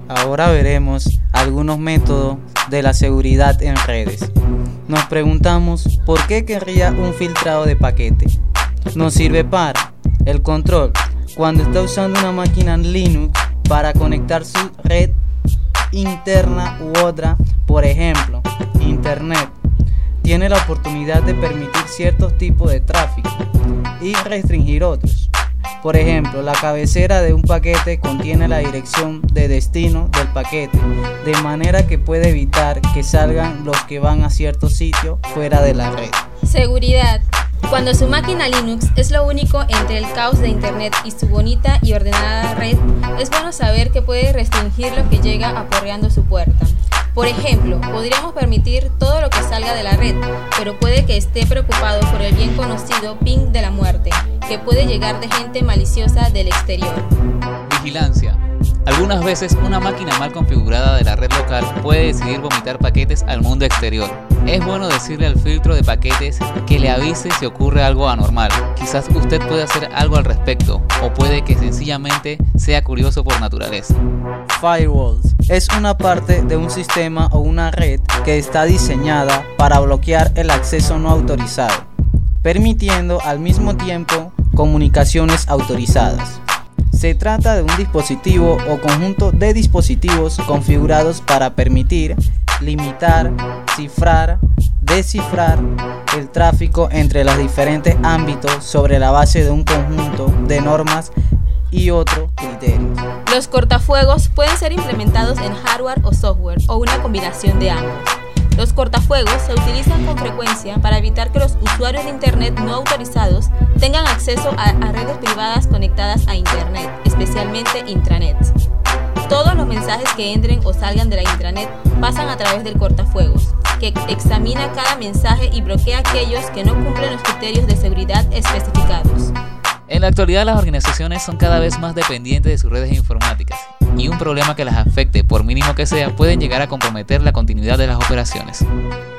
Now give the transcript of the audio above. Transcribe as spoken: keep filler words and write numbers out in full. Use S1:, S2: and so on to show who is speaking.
S1: Ahora veremos algunos métodos de la seguridad en redes. Nos preguntamos por qué querría un filtrado de paquete. Nos sirve para el control cuando está usando una máquina Linux para conectar su red interna u otra, por ejemplo, Internet. Tiene la oportunidad de permitir ciertos tipos de tráfico y restringir otros. Por ejemplo, la cabecera de un paquete contiene la dirección de destino del paquete, de manera que puede evitar que salgan los que van a cierto sitio fuera de la red.
S2: Seguridad. Cuando su máquina Linux es lo único entre el caos de Internet y su bonita y ordenada red, es bueno saber que puede restringir lo que llega aporreando su puerta. Por ejemplo, podríamos permitir todo lo que salga de la red, pero puede que esté preocupado por el bien conocido ping de la muerte, que puede llegar de gente maliciosa del exterior.
S3: Vigilancia. Algunas veces una máquina mal configurada de la red local puede decidir vomitar paquetes al mundo exterior. Es bueno decirle al filtro de paquetes que le avise si ocurre algo anormal. Quizás usted puede hacer algo al respecto, o puede que sencillamente sea curioso por naturaleza.
S1: Firewalls es una parte de un sistema o una red que está diseñada para bloquear el acceso no autorizado, permitiendo al mismo tiempo comunicaciones autorizadas. Se trata de un dispositivo o conjunto de dispositivos configurados para permitir, limitar, cifrar, descifrar el tráfico entre los diferentes ámbitos sobre la base de un conjunto de normas y otros criterios.
S2: Los cortafuegos pueden ser implementados en hardware o software o una combinación de ambos. Los cortafuegos se utilizan con frecuencia para evitar que los usuarios de Internet no autorizados tengan acceso a, a redes privadas conectadas a Internet, especialmente intranet. Todos los mensajes que entren o salgan de la intranet pasan a través del cortafuegos, que examina cada mensaje y bloquea aquellos que no cumplen los criterios de seguridad especificados.
S3: En la actualidad, las organizaciones son cada vez más dependientes de sus redes informáticas, y un problema que las afecte, por mínimo que sea, pueden llegar a comprometer la continuidad de las operaciones.